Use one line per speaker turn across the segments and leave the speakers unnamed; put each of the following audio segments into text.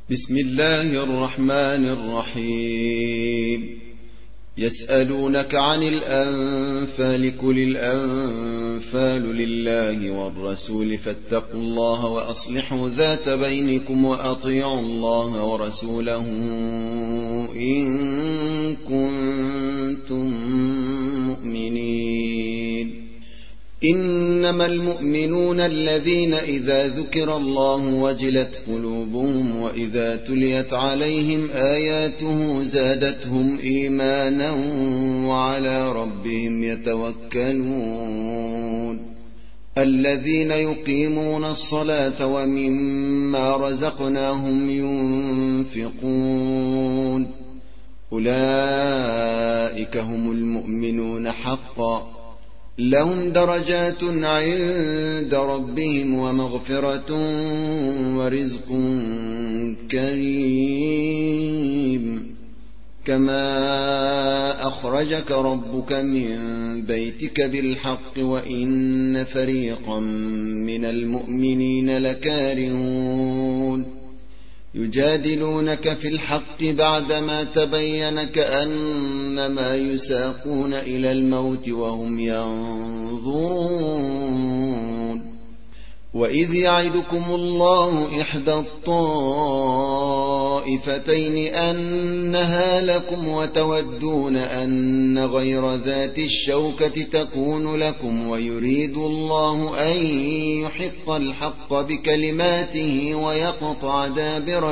بسم الله الرحمن الرحيم. يسألونك عن الأنفال قل الأنفال لله والرسول فاتقوا الله وأصلحوا ذات بينكم وأطيعوا الله ورسوله إن كنتم مؤمنين. إنما المؤمنون الذين إذا ذكر الله وجلت قلوبهم وإذا تليت عليهم آياته زادتهم إيمانا وعلى ربهم يتوكلون. الذين يقيمون الصلاة ومما رزقناهم ينفقون أولئك هم المؤمنون حقا لهم درجات عند ربهم ومغفرة ورزق كريم. كما أخرجك ربك من بيتك بالحق وإن فريقا من المؤمنين لكارهون يجادلونك في الحق بعدما تبين كأنما يساقون إلى الموت وهم ينظرون. وإذ يعدكم الله إحدى الطائفتين أنها لكم وتودون أن غير ذات الشوكة تكون لكم ويريد الله أن يحق الحق بكلماته ويقطع دابر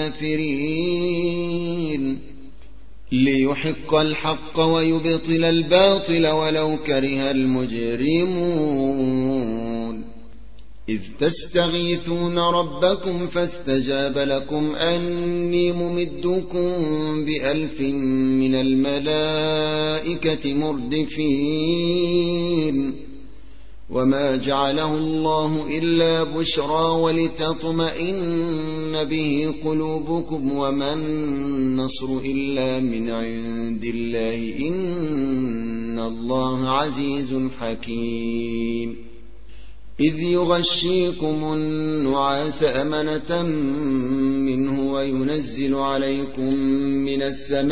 الكافرين ليحق الحق ويبطل الباطل ولو كره المجرمون. إذ تستغيثون ربكم فاستجاب لكم أني ممدكم ب1000 من الملائكة مردفين. وما جعله الله إلا بشرى ولتطمئن به قلوبكم وما النصر إلا من عند الله إن الله عزيز حكيم. إذ يغشيكم النعاس أمنة منه وينزل عليكم من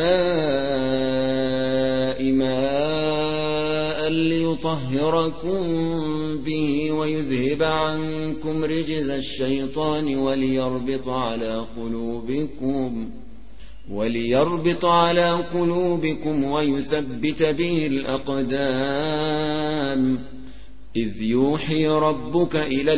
السماء ماء ليطهركم به ويذهب عنكم رجز الشيطان وليربط على قلوبكم ويثبت به الأقدام. إذ يوحي ربك إلى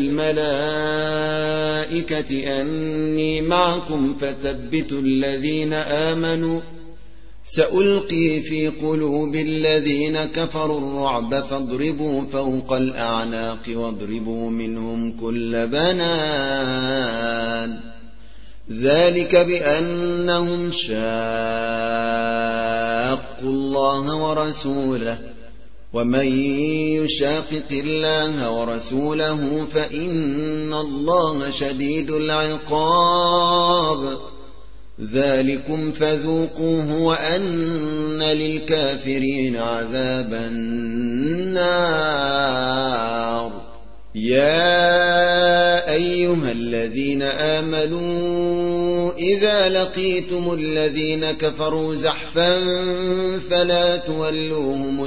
الملائكة أني معكم فثبتوا الذين آمنوا سألقي في قلوب الذين كفروا الرعب فاضربوا فوق الأعناق واضربوا منهم كل بنان. ذلك بأنهم شاقوا الله ورسوله ومن يشاقق الله ورسوله فإن الله شديد العقاب. ذلكم فذوقوه وأن للكافرين عذاب النار. يا أيها الذين آمنوا إذا لقيتم الذين كفروا زحفا فلا تولوهم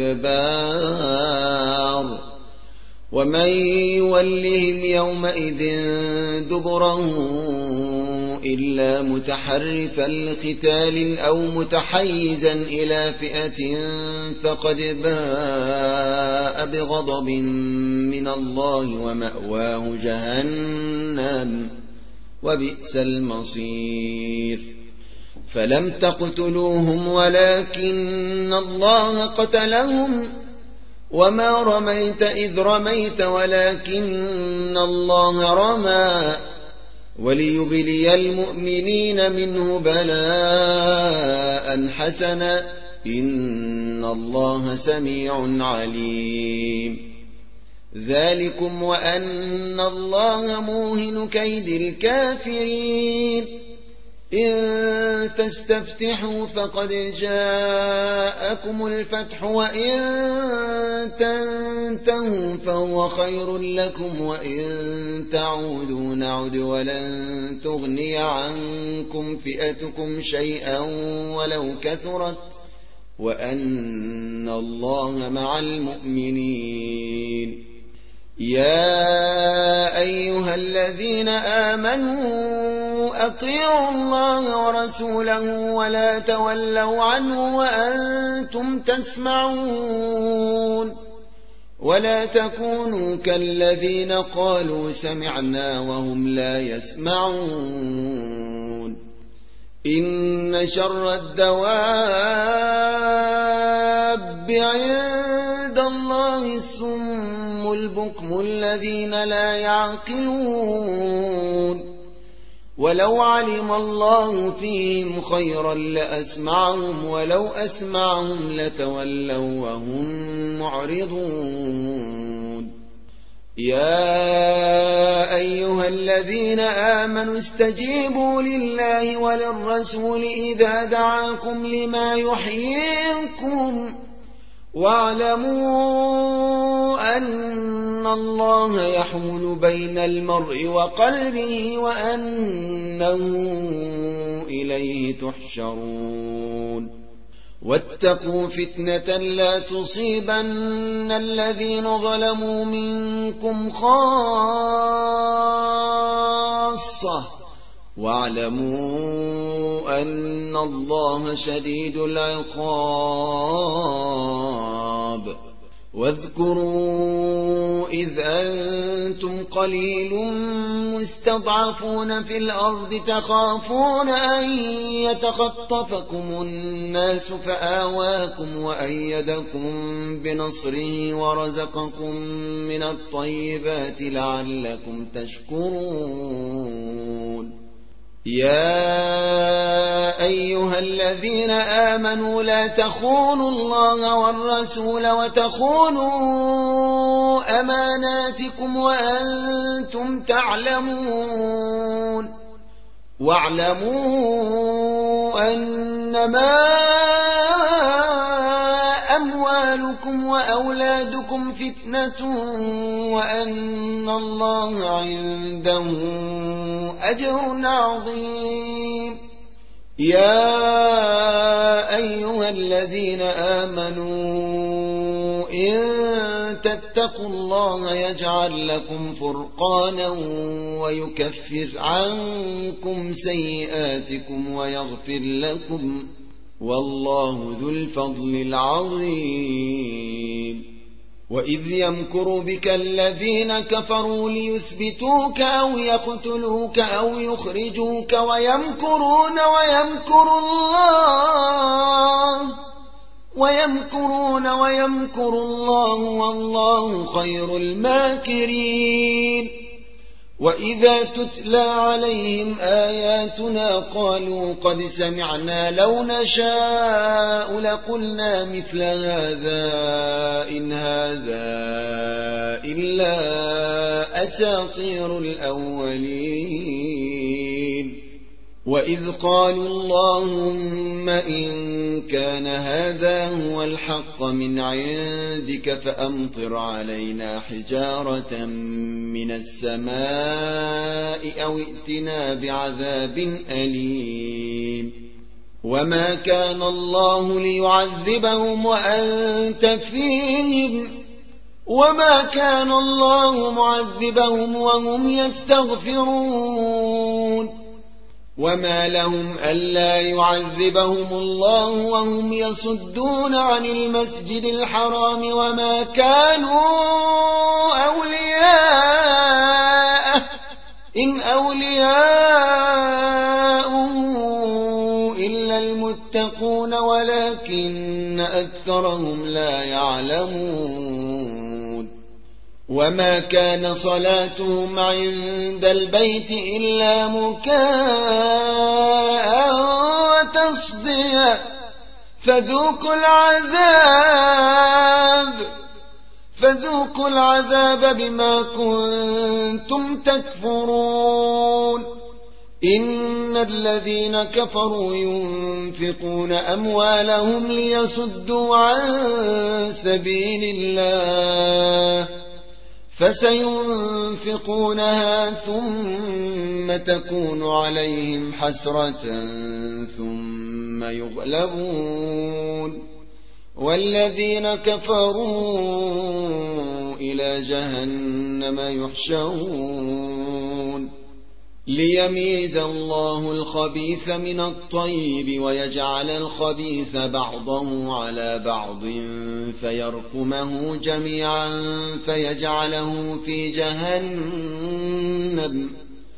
الأدبار. ومن يولهم يومئذ دبره إلا متحرفا لقتال أو متحيزا إلى فئة فقد باء بغضب من الله ومأواه جهنم وبئس المصير. فلم تقتلوهم ولكن الله قتلهم وما رميت إذ رميت ولكن الله رمى وليبلي المؤمنين منه بلاء حسنا إن الله سميع عليم. ذلكم وأن الله موهن كيد الكافرين. إن تستفتحوا فقد جاءكم الفتح وإن تنتهوا فهو خير لكم وإن تعودوا نعد ولن تغني عنكم فئتكم شيئا ولو كثرت وأن الله مع المؤمنين. يا أيها الذين آمنوا أطيعوا الله ورسوله ولا تولوا عنه وأنتم تسمعون ولا تكونوا كالذين قالوا سمعنا وهم لا يسمعون. إن شر الدواب عند الله الصم البكم الذين لا يعقلون ولو علم الله فيهم خيرا لأسمعهم ولو أسمعهم لتولوا وهم معرضون. يا أيها الذين آمنوا استجيبوا لله وللرسول إذا دعاكم لما يحييكم واعلموا أن الله يحول بين المرء وقلبه وأنه إليه تحشرون. واتقوا فتنة لا تصيبن الذين ظلموا منكم خاصة واعلموا أن الله شديد العقاب. واذكروا إذ أنتم قليل مستضعفون في الأرض تخافون أن يتخطفكم الناس فآواكم وأيدكم بنصره ورزقكم من الطيبات لعلكم تشكرون. يا أيها الذين آمنوا لا تخونوا الله والرسول وتخونوا أماناتكم وأنتم تعلمون. واعلموا أنما أموالكم وأولادكم فتنة وأن الله عنده أجر عظيم. يا أيها الذين آمنوا إن تتقوا الله يجعل لكم فرقانا ويكفر عنكم سيئاتكم ويغفر لكم والله ذو الفضل العظيم. وإذ يمكر بك الذين كفروا ليثبتوك أو يقتلوك أو يخرجوك ويمكرون ويمكر الله والله خير الماكرين. وإذا تتلى عليهم آياتنا قالوا قد سمعنا لو نشاء لقلنا مثل هذا إن هذا إلا أساطير الأولين. وإذ قالوا اللهم إن كان هذا هو الحق من عندك فأمطر علينا حجارة من السماء أو ائتنا بعذاب أليم. وما كان الله ليعذبهم وأنت فيهم وما كان الله معذبهم وهم يستغفرون. وما لهم ألا يعذبهم الله وهم يصدون عن المسجد الحرام وما كانوا أولياءه إن أولياءه إلا المتقون ولكن أكثرهم لا يعلمون. وما كان صلاتهم عند البيت إلا مكاء وتصديا فذوقوا العذاب بما كنتم تكفرون. إن الذين كفروا ينفقون أموالهم ليصدوا عن سبيل الله فسينفقونها ثم تكون عليهم حسرة ثم يغلبون والذين كفروا إلى جهنم يحشرون ليميز الله الخبيث من الطيب ويجعل الخبيث بعضه على بعض فيركمه جميعا فيجعله في جهنم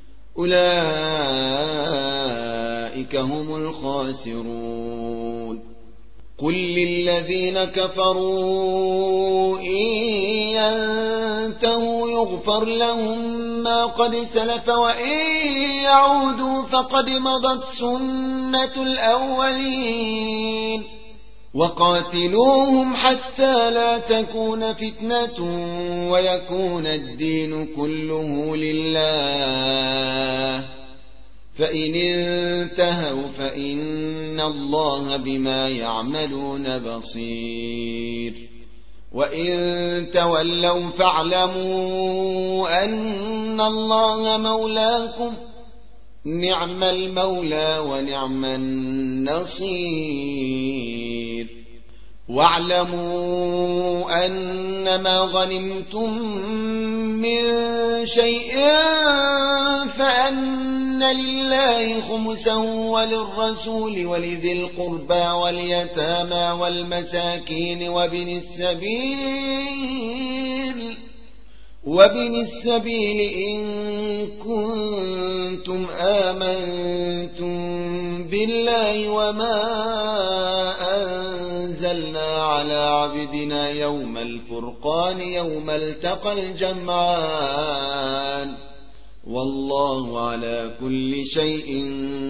أولئك هم الخاسرون قل للذين كفروا إن ينتهوا يغفر لهم ما قد سلف وإن يعودوا فقد مضت سنة الأولين وقاتلوهم حتى لا تكون فتنة ويكون الدين كله لله فإن انتهوا فإن الله بما يعملون بصير وإن تولوا فاعلموا أن الله مولاكم نعم المولى ونعم النصير واعلموا أنما غنمتم من شيء فأن لله خمسا وللرسول ولذي القربى واليتامى والمساكين وابن السبيل إن كنتم آمنتم بالله وما أنزلنا على عبدنا يوم الفرقان يوم التقى الجمعان والله على كل شيء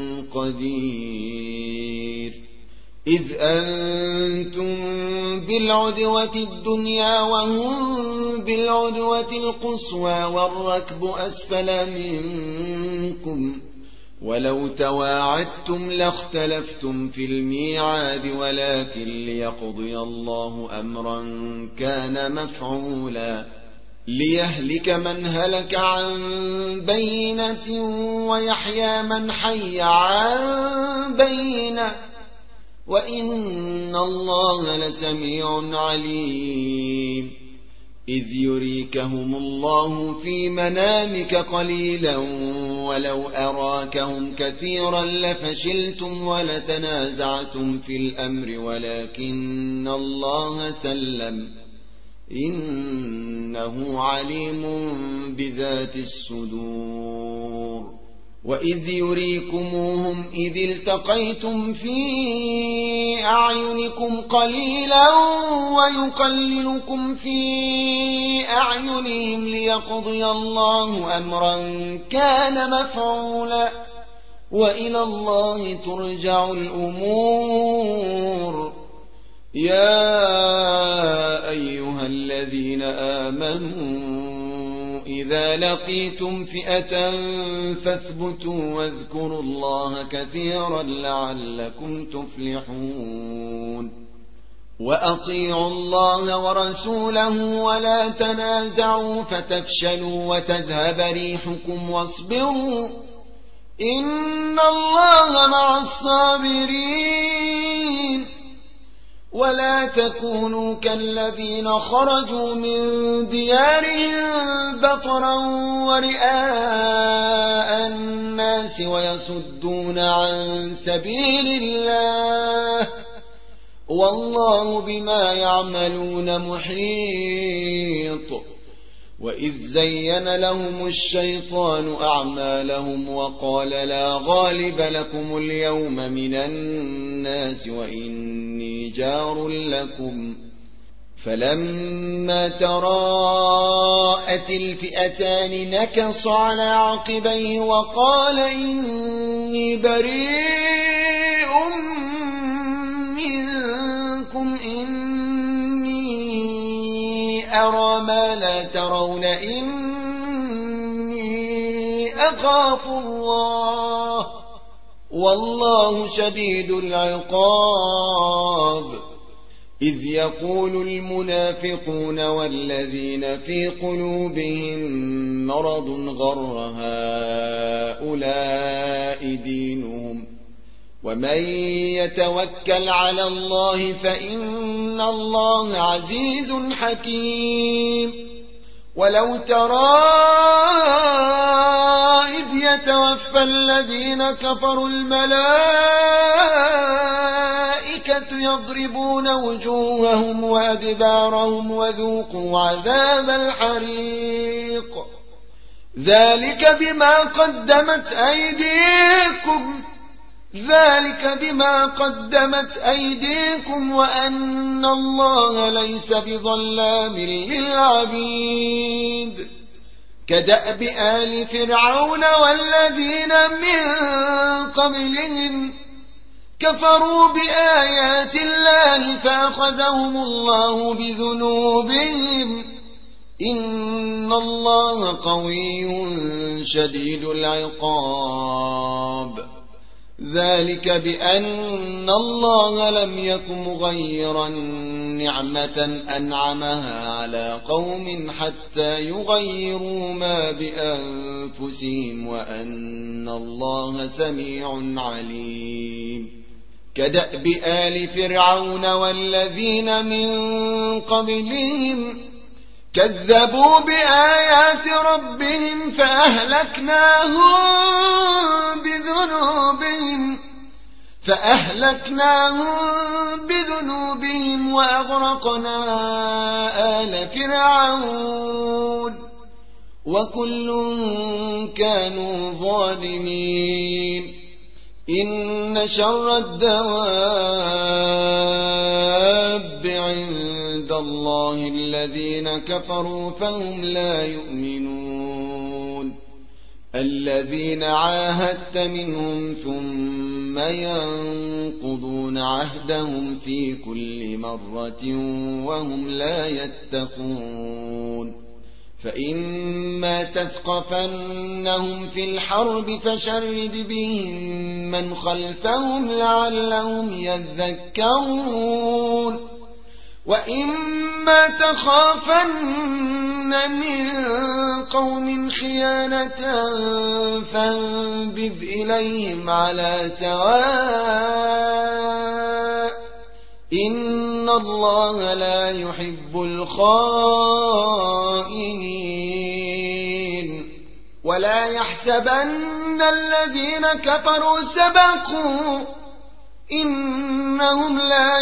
قدير إذ أنتم بالعدوة الدنيا وهم بالعدوة القصوى والركب أسفل منكم ولو تواعدتم لاختلفتم في الميعاد ولكن ليقضي الله أمرا كان مفعولا ليهلك من هلك عن بينة ويحيى من حي عن بينة وإن الله لسميع عليم إذ يريكهم الله في منامك قليلا ولو أراكهم كثيرا لفشلتم ولتنازعتم في الأمر ولكن الله سلم إنه عليم بذات الصدور وإذ يريكموهم إذ التقيتم في أعينكم قليلا ويقللكم في أعينهم ليقضي الله أمرا كان مفعولا وإلى الله ترجع الأمور يا أيها الذين آمنوا إذا لقيتم فئة فاثبتوا واذكروا الله كثيرا لعلكم تفلحون وأطيعوا الله ورسوله ولا تنازعوا فتفشلوا وتذهب ريحكم واصبروا إن الله مع الصابرين ولا تكونوا كالذين خرجوا من ديارهم بطرا ورئاء الناس ويصدون عن سبيل الله والله بما يعملون محيط وإذ زين لهم الشيطان أعمالهم وقال لا غالب لكم اليوم من الناس وإني جار لكم فلما تراءت الفئتان نكص على عقبيه وقال إني بريء منكم أرى ما لا ترون إني أخاف الله والله شديد العقاب. إذ يقول المنافقون والذين في قلوبهم مرض غر هؤلاء دينهم ومن يتوكل على الله فإن الله عزيز حكيم. ولو ترى إذ يتوفى الذين كفروا الملائكة يضربون وجوههم وأدبارهم وذوقوا عذاب الحريق ذلك بما قدمت أيديكم وأن الله ليس بظلام للعبيد. كدأب آل فرعون والذين من قبلهم كفروا بآيات الله فأخذهم الله بذنوبهم إن الله قوي شديد العقاب. ذلك بأن الله لم يك مغيرا نعمة أنعمها على قوم حتى يغيروا ما بأنفسهم وأن الله سميع عليم. كدأب آل فرعون والذين من قبلهم كذبوا بآيات ربهم فأهلكناهم بذنوبهم وأغرقنا آل فرعون وكل كانوا ظالمين. إن شر الدواب عند الله الذين كفروا فهم لا يؤمنون. الذين عاهدت منهم ثم ينقضون عهدهم في كل مرة وهم لا يتقون. فإما تثقفنهم في الحرب فشرد بهم من خلفهم لعلهم يذكرون. وإما تخافن من قوم خيانة فانبذ إليهم على سواء إن الله لا يحب الخائنين. ولا يحسبن الذين كفروا سبقوا إنهم لا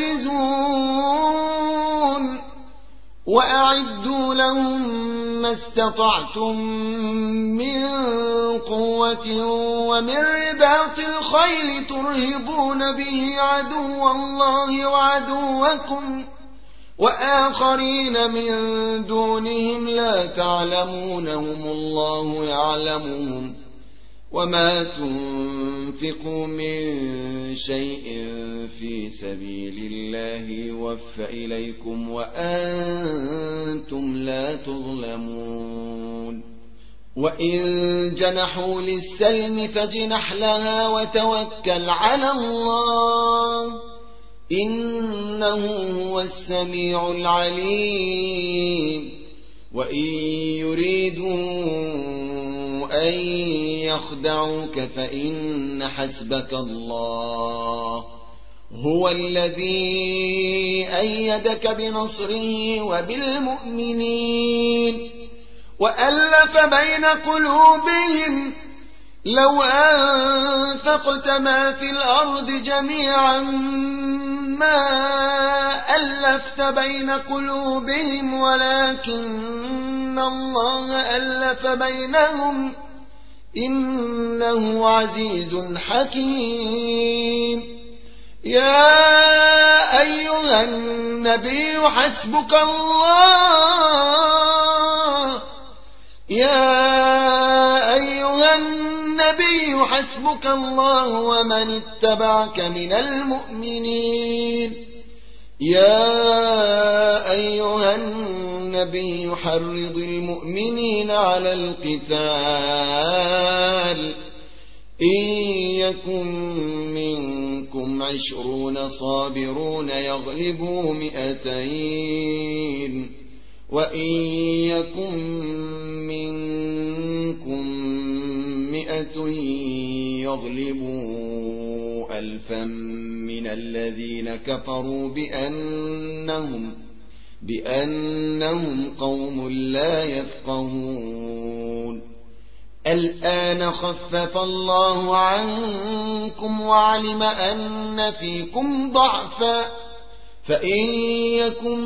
يعجزون. وأعدوا لهم ما استطعتم من قوة ومن رباط الخيل ترهبون به عدو الله وعدوكم وآخرين من دونهم لا تعلمونهم الله يعلمهم. وما تنفقوا من شيء في سبيل الله يوفى إليكم وأنتم لا تظلمون. وإن جنحوا للسلم فاجنح لها وتوكل على الله إنه هو السميع العليم. وإن يريدوا أن يخدعوك فإن حسبك الله هو الذي أيدك بنصره وبالمؤمنين وألف بين قلوبهم لو أنفقت ما في الأرض جميعا ما ألفت بين قلوبهم ولكن الله ألف بينهم إنه عزيز حكيم. يا أيها النبي حسبك الله حسبك الله ومن اتبعك من المؤمنين. يا أيها النبي حرض المؤمنين على القتال إن يكن منكم 20 صابرون يغلبوا 200 وإن يكن منكم 100 يغلبوا 1000 من الذين كفروا بأنهم قوم لا يفقهون. الآن خفف الله عنكم وعلم أن فيكم ضعفا فإن يكن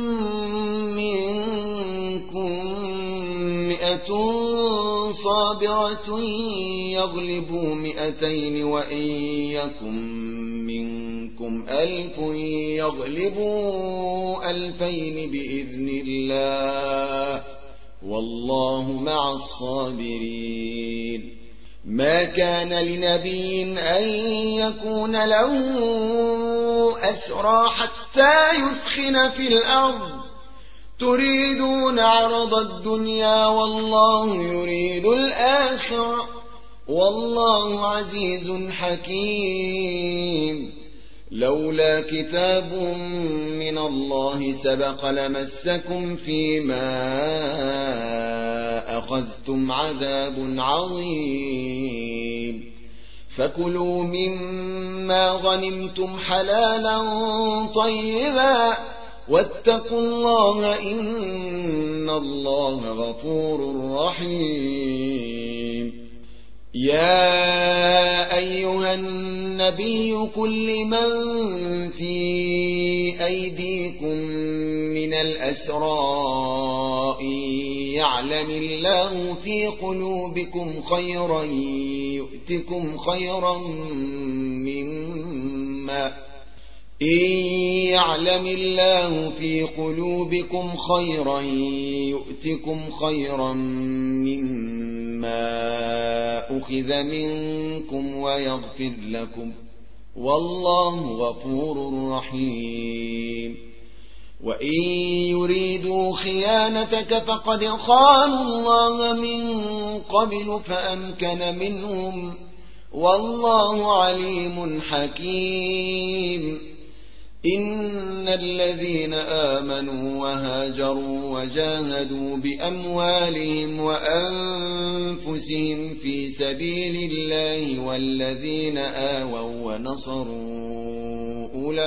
منكم 100 صابرة يغلبوا 200 وإن يكن منكم 1000 يغلبوا 2000 بإذن الله والله مع الصابرين. ما كان لنبي أن يكون له أسرى حتى يثخن في الأرض تريدون عرض الدنيا والله يريد الآخرة والله عزيز حكيم. لولا كتاب من الله سبق لمسكم فيما أخذتم عذاب عظيم. فكلوا مما غنمتم حلالا طيبا واتقوا الله إن الله غفور رحيم. يا أيها النبي قل لمن في أيديكم من الأسرى يعلم الله في قلوبكم خيرا يؤتكم خيرا مما يعلم الله في قلوبكم خيرا يؤتكم خيرا مما أخذ منكم ويغفر لكم والله غفور رحيم. وإن يريدوا خيانتك فقد خانوا الله من قبل فأمكن منهم والله عليم حكيم. إن الذين آمنوا وهاجروا وجاهدوا بأموالهم وأنفسهم في سبيل الله والذين آووا ونصروا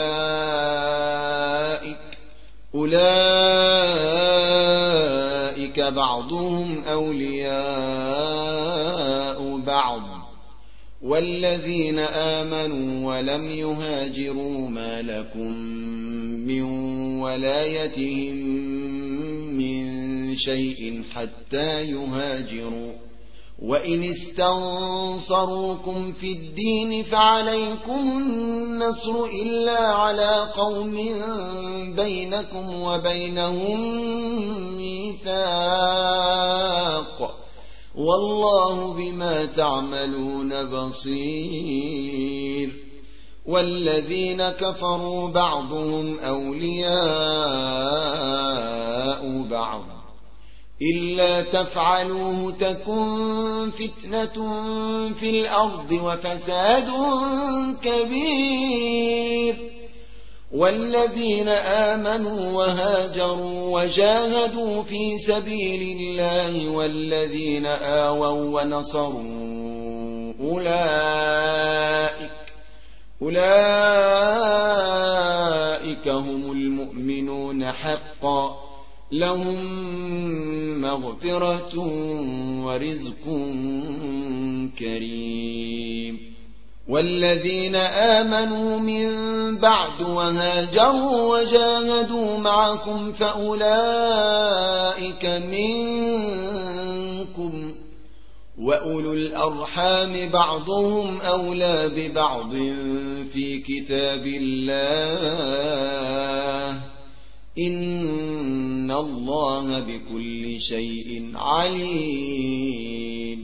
أولئك بعضهم أولياء بعض والذين آمنوا ولم يهاجروا ما لكم من ولايتهم من شيء حتى يهاجروا. وإن استنصروكم في الدين فعليكم النصر إلا على قوم بينكم وبينهم ميثاق والله بما تعملون بصير. والذين كفروا بعضهم أولياء بعض إلا تفعلوه تكن فتنة في الأرض وفساد كبير. والذين آمنوا وهاجروا وجاهدوا في سبيل الله والذين آووا ونصروا أولئك هم المؤمنون حقا لهم مغفرة ورزق كريم. والذين آمنوا من بعد وهاجروا وجاهدوا معكم فأولئك منكم وأولو الأرحام بعضهم أولى ببعض في كتاب الله إن الله بكل شيء عليم.